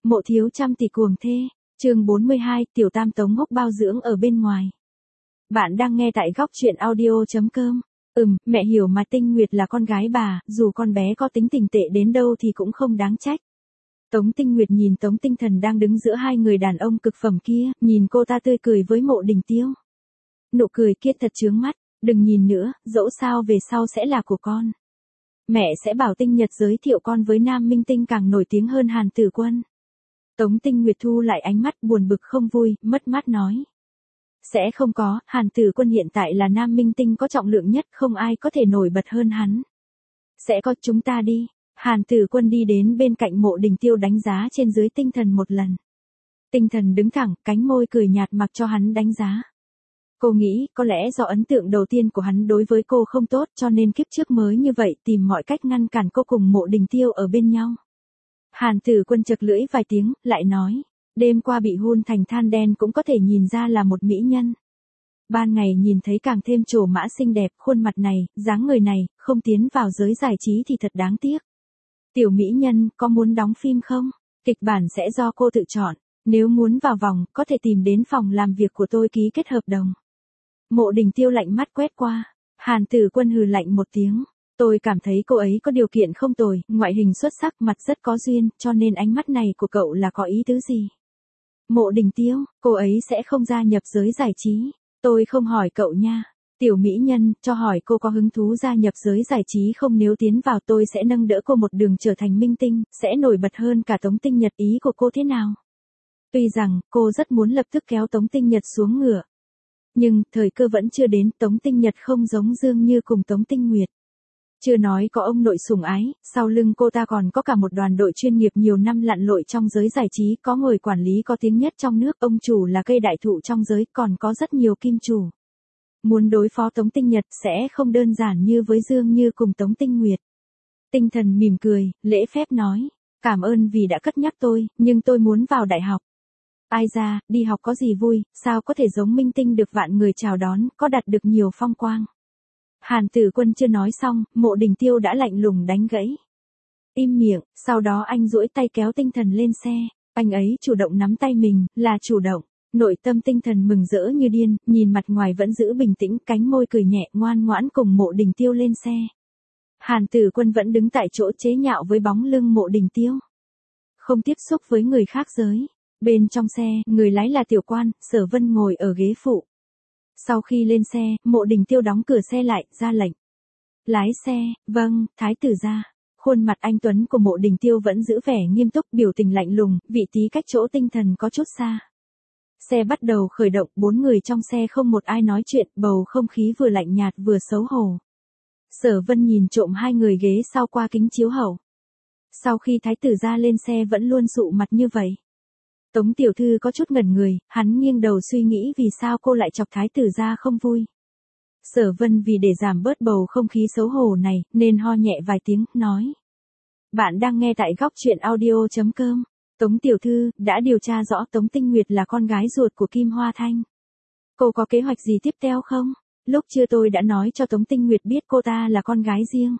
Mộ thiếu trăm tỷ cuồng thê, chương 42, tiểu tam tống hốc bao dưỡng ở bên ngoài. Bạn đang nghe tại góc truyện audio.com. Mẹ hiểu mà Tinh Nguyệt là con gái bà, dù con bé có tính tình tệ đến đâu thì cũng không đáng trách. Tống Tinh Nguyệt nhìn Tống Tinh Thần đang đứng giữa hai người đàn ông cực phẩm kia, nhìn cô ta tươi cười với Mộ Đình Tiêu. Nụ cười kia thật chướng mắt, đừng nhìn nữa, dẫu sao về sau sẽ là của con. Mẹ sẽ bảo Tinh Nhật giới thiệu con với nam minh tinh càng nổi tiếng hơn Hàn Tử Quân. Tống Tinh Nguyệt thu lại ánh mắt buồn bực không vui, mất mát nói. Sẽ không có, Hàn Tử Quân hiện tại là nam minh tinh có trọng lượng nhất, không ai có thể nổi bật hơn hắn. Sẽ có, chúng ta đi. Hàn Tử Quân đi đến bên cạnh Mộ Đình Tiêu đánh giá trên dưới Tinh Thần một lần. Tinh Thần đứng thẳng, cánh môi cười nhạt mặc cho hắn đánh giá. Cô nghĩ, có lẽ do ấn tượng đầu tiên của hắn đối với cô không tốt cho nên kiếp trước mới như vậy tìm mọi cách ngăn cản cô cùng Mộ Đình Tiêu ở bên nhau. Hàn Tử Quân chật lưỡi vài tiếng, lại nói, đêm qua bị hun thành than đen cũng có thể nhìn ra là một mỹ nhân. Ban ngày nhìn thấy càng thêm trổ mã xinh đẹp, khuôn mặt này, dáng người này, không tiến vào giới giải trí thì thật đáng tiếc. Tiểu mỹ nhân, có muốn đóng phim không? Kịch bản sẽ do cô tự chọn, nếu muốn vào vòng, có thể tìm đến phòng làm việc của tôi ký kết hợp đồng. Mộ Đình Tiêu lạnh mắt quét qua, Hàn Tử Quân hừ lạnh một tiếng. Tôi cảm thấy cô ấy có điều kiện không tồi, ngoại hình xuất sắc, mặt rất có duyên, cho nên ánh mắt này của cậu là có ý tứ gì? Mộ Đình Tiêu, cô ấy sẽ không gia nhập giới giải trí. Tôi không hỏi cậu nha. Tiểu mỹ nhân, cho hỏi cô có hứng thú gia nhập giới giải trí không, nếu tiến vào tôi sẽ nâng đỡ cô một đường trở thành minh tinh, sẽ nổi bật hơn cả Tống Tinh Nhật, ý của cô thế nào? Tuy rằng, cô rất muốn lập tức kéo Tống Tinh Nhật xuống ngựa. Nhưng, thời cơ vẫn chưa đến, Tống Tinh Nhật không giống Dương Như cùng Tống Tinh Nguyệt. Chưa nói có ông nội sủng ái, sau lưng cô ta còn có cả một đoàn đội chuyên nghiệp nhiều năm lặn lội trong giới giải trí, có người quản lý có tiếng nhất trong nước, ông chủ là cây đại thụ trong giới, còn có rất nhiều kim chủ. Muốn đối phó Tống Tinh Nhật sẽ không đơn giản như với Dương Như cùng Tống Tinh Nguyệt. Tinh Thần mỉm cười, lễ phép nói, cảm ơn vì đã cất nhắc tôi, nhưng tôi muốn vào đại học. Ai ra, đi học có gì vui, sao có thể giống minh tinh được vạn người chào đón, có đạt được nhiều phong quang. Hàn Tử Quân chưa nói xong, Mộ Đình Tiêu đã lạnh lùng đánh gãy. Im miệng, sau đó anh duỗi tay kéo Tinh Thần lên xe, anh ấy chủ động nắm tay mình, là chủ động. Nội tâm Tinh Thần mừng rỡ như điên, nhìn mặt ngoài vẫn giữ bình tĩnh, cánh môi cười nhẹ, ngoan ngoãn cùng Mộ Đình Tiêu lên xe. Hàn Tử Quân vẫn đứng tại chỗ chế nhạo với bóng lưng Mộ Đình Tiêu. Không tiếp xúc với người khác giới. Bên trong xe, người lái là Tiểu Quan, Sở Vân ngồi ở ghế phụ. Sau khi lên xe, Mộ Đình Tiêu đóng cửa xe lại, ra lệnh. Lái xe, vâng, thái tử gia. Khuôn mặt anh tuấn của Mộ Đình Tiêu vẫn giữ vẻ nghiêm túc, biểu tình lạnh lùng, vị trí cách chỗ Tinh Thần có chút xa. Xe bắt đầu khởi động, 4 người trong xe không một ai nói chuyện, bầu không khí vừa lạnh nhạt vừa xấu hổ. Sở Vân nhìn trộm hai người ghế sau qua kính chiếu hậu. Sau khi thái tử gia lên xe vẫn luôn sụ mặt như vậy. Tống tiểu thư có chút ngẩn người, hắn nghiêng đầu suy nghĩ vì sao cô lại chọc thái tử gia không vui. Sở Vân vì để giảm bớt bầu không khí xấu hổ này, nên ho nhẹ vài tiếng, nói. Bạn đang nghe tại góc truyện audio.com. Tống tiểu thư, đã điều tra rõ Tống Tinh Nguyệt là con gái ruột của Kim Hoa Thanh. Cô có kế hoạch gì tiếp theo không? Lúc chưa tôi đã nói cho Tống Tinh Nguyệt biết cô ta là con gái riêng.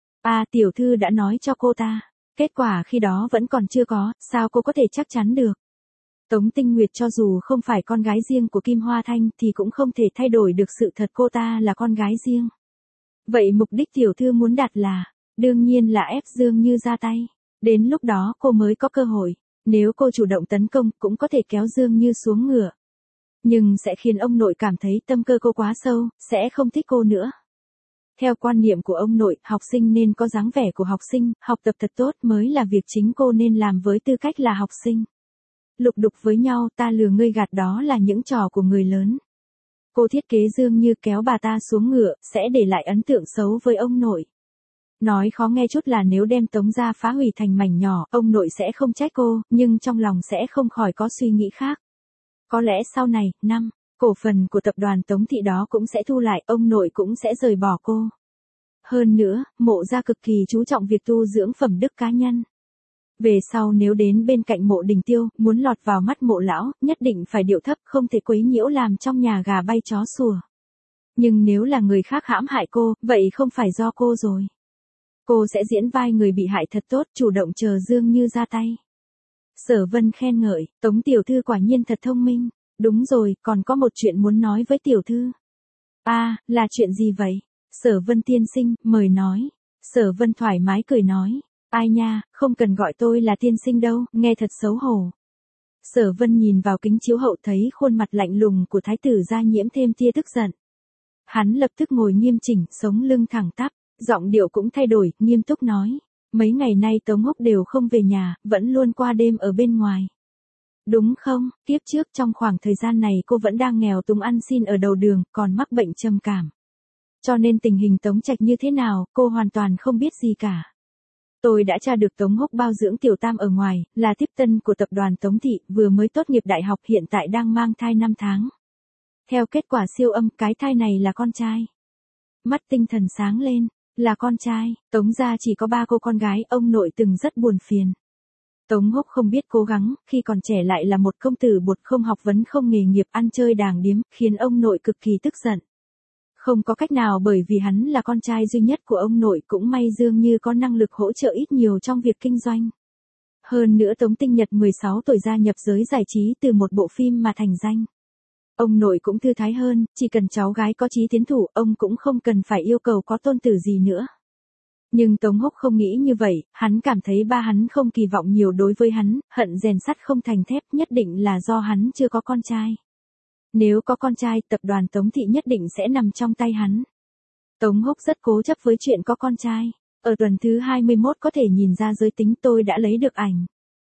Tiểu thư đã nói cho cô ta. Kết quả khi đó vẫn còn chưa có, sao cô có thể chắc chắn được? Tống Tinh Nguyệt cho dù không phải con gái riêng của Kim Hoa Thanh thì cũng không thể thay đổi được sự thật cô ta là con gái riêng. Vậy mục đích tiểu thư muốn đạt là, đương nhiên là ép Dương Như ra tay. Đến lúc đó cô mới có cơ hội, nếu cô chủ động tấn công cũng có thể kéo Dương Như xuống ngựa. Nhưng sẽ khiến ông nội cảm thấy tâm cơ cô quá sâu, sẽ không thích cô nữa. Theo quan niệm của ông nội, học sinh nên có dáng vẻ của học sinh, học tập thật tốt mới là việc chính cô nên làm với tư cách là học sinh. Lục đục với nhau, ta lừa ngươi gạt, đó là những trò của người lớn. Cô thiết kế Dương Như kéo bà ta xuống ngựa, sẽ để lại ấn tượng xấu với ông nội. Nói khó nghe chút là nếu đem Tống gia phá hủy thành mảnh nhỏ, ông nội sẽ không trách cô, nhưng trong lòng sẽ không khỏi có suy nghĩ khác. Có lẽ sau này, cổ phần của tập đoàn Tống thị đó cũng sẽ thu lại, ông nội cũng sẽ rời bỏ cô. Hơn nữa, Mộ gia cực kỳ chú trọng việc tu dưỡng phẩm đức cá nhân. Về sau nếu đến bên cạnh Mộ Đình Tiêu, muốn lọt vào mắt Mộ lão, nhất định phải điệu thấp, không thể quấy nhiễu làm trong nhà gà bay chó sủa. Nhưng nếu là người khác hãm hại cô, vậy không phải do cô rồi. Cô sẽ diễn vai người bị hại thật tốt, chủ động chờ Dương Như ra tay. Sở Vân khen ngợi, Tống tiểu thư quả nhiên thật thông minh. Đúng rồi, còn có một chuyện muốn nói với tiểu thư. Là chuyện gì vậy? Sở Vân tiên sinh, mời nói. Sở Vân thoải mái cười nói. Ai nha, không cần gọi tôi là tiên sinh đâu, nghe thật xấu hổ. Sở Vân nhìn vào kính chiếu hậu thấy khuôn mặt lạnh lùng của thái tử gia nhiễm thêm tia tức giận. Hắn lập tức ngồi nghiêm chỉnh, sống lưng thẳng tắp, giọng điệu cũng thay đổi, nghiêm túc nói. Mấy ngày nay Tống Húc đều không về nhà, vẫn luôn qua đêm ở bên ngoài. Đúng không, tiếp trước trong khoảng thời gian này cô vẫn đang nghèo túng ăn xin ở đầu đường, còn mắc bệnh trầm cảm. Cho nên tình hình Tống Trạch như thế nào, cô hoàn toàn không biết gì cả. Tôi đã tra được Tống Húc bao dưỡng tiểu tam ở ngoài, là tiếp tân của tập đoàn Tống Thị, vừa mới tốt nghiệp đại học hiện tại đang mang thai 5 tháng. Theo kết quả siêu âm, cái thai này là con trai. Mắt tinh thần sáng lên, là con trai, Tống gia chỉ có 3 cô con gái, ông nội từng rất buồn phiền. Tống Húc không biết cố gắng, khi còn trẻ lại là một công tử bột không học vấn không nghề nghiệp ăn chơi đàng điếm, khiến ông nội cực kỳ tức giận. Không có cách nào bởi vì hắn là con trai duy nhất của ông nội cũng may Dương Như có năng lực hỗ trợ ít nhiều trong việc kinh doanh. Hơn nữa Tống Tinh Nhật 16 tuổi gia nhập giới giải trí từ một bộ phim mà thành danh. Ông nội cũng thư thái hơn, chỉ cần cháu gái có chí tiến thủ, ông cũng không cần phải yêu cầu có tôn tử gì nữa. Nhưng Tống Húc không nghĩ như vậy, hắn cảm thấy ba hắn không kỳ vọng nhiều đối với hắn, hận rèn sắt không thành thép, nhất định là do hắn chưa có con trai. Nếu có con trai, tập đoàn Tống Thị nhất định sẽ nằm trong tay hắn. Tống Húc rất cố chấp với chuyện có con trai. Ở tuần thứ 21 có thể nhìn ra giới tính, tôi đã lấy được ảnh.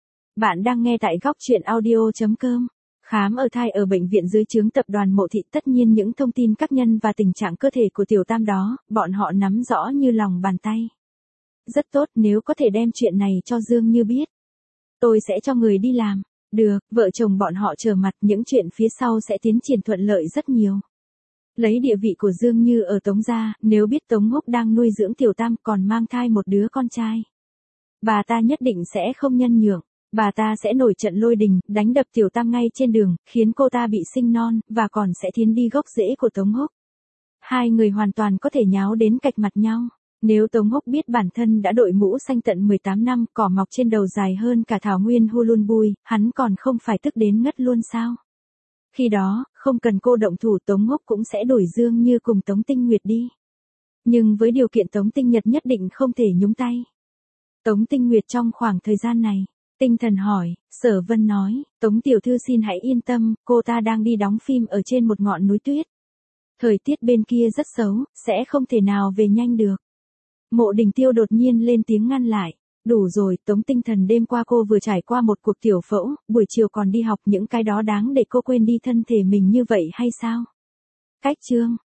Bạn đang nghe tại góc truyện audio.com. Khám ở thai ở bệnh viện dưới trướng tập đoàn Mộ Thị, tất nhiên những thông tin các nhân và tình trạng cơ thể của tiểu tam đó, bọn họ nắm rõ như lòng bàn tay. Rất tốt, nếu có thể đem chuyện này cho Dương Như biết. Tôi sẽ cho người đi làm. Được, vợ chồng bọn họ trở mặt, những chuyện phía sau sẽ tiến triển thuận lợi rất nhiều. Lấy địa vị của Dương Như ở Tống gia, nếu biết Tống Húc đang nuôi dưỡng tiểu tam còn mang thai một đứa con trai, bà ta nhất định sẽ không nhân nhượng. Bà ta sẽ nổi trận lôi đình, đánh đập tiểu tam ngay trên đường, khiến cô ta bị sinh non, và còn sẽ thiến đi gốc rễ của Tống Húc. Hai người hoàn toàn có thể nháo đến cạch mặt nhau. Nếu Tống Húc biết bản thân đã đội mũ xanh tận 18 năm, cỏ mọc trên đầu dài hơn cả thảo nguyên Hulunbui, hắn còn không phải tức đến ngất luôn sao? Khi đó, không cần cô động thủ, Tống Húc cũng sẽ đuổi Dương Như cùng Tống Tinh Nguyệt đi. Nhưng với điều kiện Tống Tinh Nhật nhất định không thể nhúng tay. Tống Tinh Nguyệt trong khoảng thời gian này, tinh thần hỏi, Sở Vân nói, Tống tiểu thư xin hãy yên tâm, cô ta đang đi đóng phim ở trên một ngọn núi tuyết. Thời tiết bên kia rất xấu, sẽ không thể nào về nhanh được. Mộ Đình Tiêu đột nhiên lên tiếng ngăn lại. Đủ rồi, Tống tinh thần, đêm qua cô vừa trải qua một cuộc tiểu phẫu, buổi chiều còn đi học, những cái đó đáng để cô quên đi thân thể mình như vậy hay sao? Cách chương.